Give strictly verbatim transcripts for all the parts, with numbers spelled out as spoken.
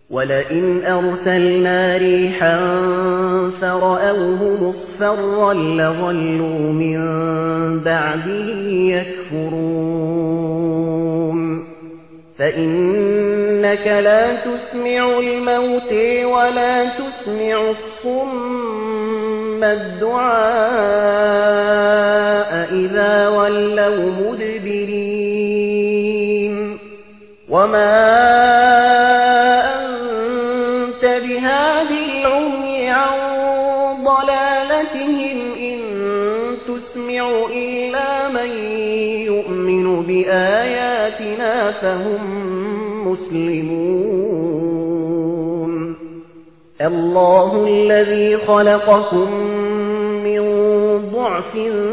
وَلَئِنْ أَرْسَلْنَا رِيحًا فَرَأَوْهُ مُصْفَرًّا لَّظَلُّوا مِن بَعْدِهِ يَكْفُرُونَ فَإِنَّكَ لَا تُسْمِعُ الْمَوْتَىٰ وَلَا تُسْمِعُ الصُّمَّ الدُّعَاءَ إِذَا وَلَّوْا مُدْبِرِينَ وَمَا أَنتَ بِهَادِ الْعُمْيِ عَن ضَلَالَتِهِمْ إِن تُسْمِعُ إِلَّا مَن يُؤْمِنُ بِآيَاتِنَا فَهُم مُّسْلِمُونَ اللَّهُ الَّذِي خَلَقَكُم مِّن ضَعْفٍ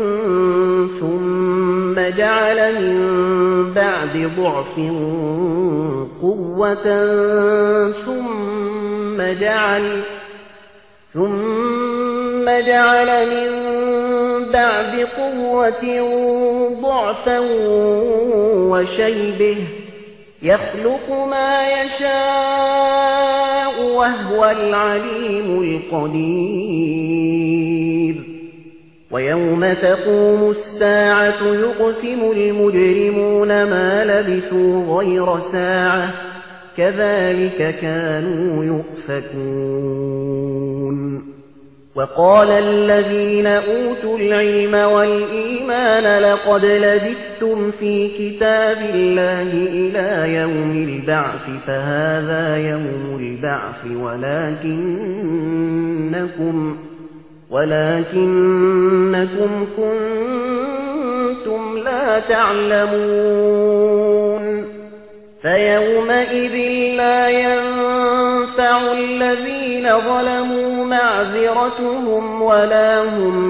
ثُمَّ جَعَلَ مِن بَعْدِ ضَعْفٍ قُوَّةً ثُمَّ جَعَلَ ثُمَّ جَعَلَ مِن بَعْدِ قُوَّةٍ ضَعْفًا وَشَيْبَةً يَخْلُقُ مَا يَشَاءُ وَهُوَ الْعَلِيمُ الْقَدِيرُ وَيَوْمَ تَقُومُ السَّاعَةُ يُقْسِمُ الْمُجْرِمُونَ ما لبثوا غَيْرَ سَاعَةٍ كَذَلِكَ كَانُوا يُؤْفَكُونَ وَقَالَ الَّذِينَ أُوتُوا الْعِلْمَ وَالْإِيمَانَ لَقَدْ لَبِثْتُمْ فِي كِتَابِ اللَّهِ إِلَى يَوْمِ الْبَعْثِ فَهَذَا يَوْمُ الْبَعْثِ وَلَكِنَّكُمْ وَلَكِنَّكُمْ كُنتُمْ لَا تَعْلَمُونَ فَيَوْمَئِذٍ لَّا يَنفَعُ الَّذِينَ ظَلَمُوا مَعْذِرَتُهُمْ وَلَا هُمْ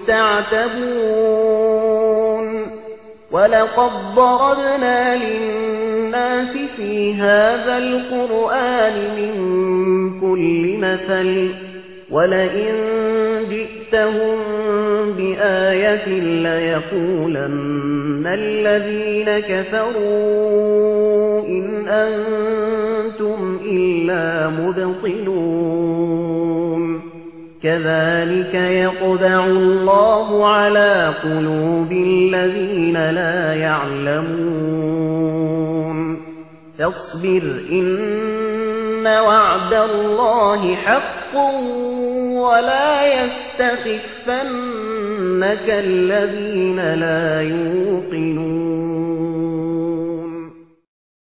يُسْتَعْتَبُونَ وَلَقَدْ ضَرَبْنَا لِلنَّاسِ فِي هَذَا الْقُرْآنِ مِن كُلِّ مَثَلٍ وَلَئِن جِئْتَهُم بِآيَةٍ لَّيَقُولَنَّ الَّذِينَ كَفَرُوا إِنْ أَنتُمْ إِلَّا مُبْطِلُونَ كَذَلِكَ يَطْبَعُ اللَّهُ عَلَىٰ قُلُوبِ الَّذِينَ لَا يَعْلَمُونَ فاصبر إن وعد الله حق ولا يستخفنك الذين لا يوقنون